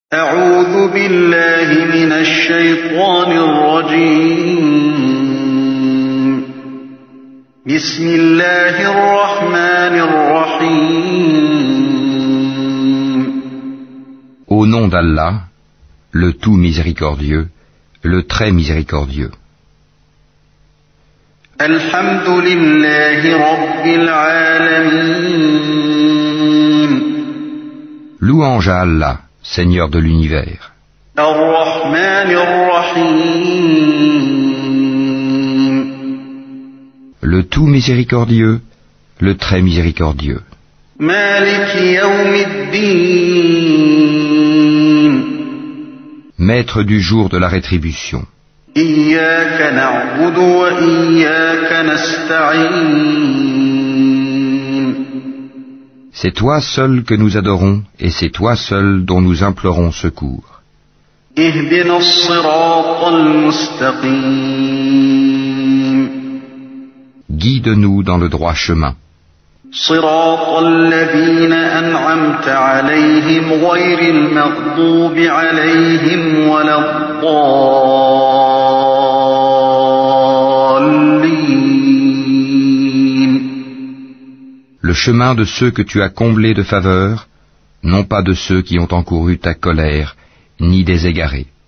أعوذ بالله من الشيطان الرجيم. بسم الله الرحمن الرحيم. Au nom d'Allah, le tout miséricordieux, le très miséricordieux. الحمد لله رب العالمين. Louange à Allah, Seigneur de l'univers. الرحمن الرحيم. Le tout miséricordieux, le très miséricordieux. مالك يوم الدين. Maître du jour de la rétribution. إياك نعبد وإياك نستعين. C'est toi seul que nous adorons et c'est toi seul dont nous implorons secours. اهدنا الصراط المستقيم. Guide-nous dans le droit chemin. صراط الذين أنعمت عليهم غير المغضوب عليهم ولا الضالين. Le chemin de ceux que tu as comblés de faveur, non pas de ceux qui ont encouru ta colère, ni des égarés.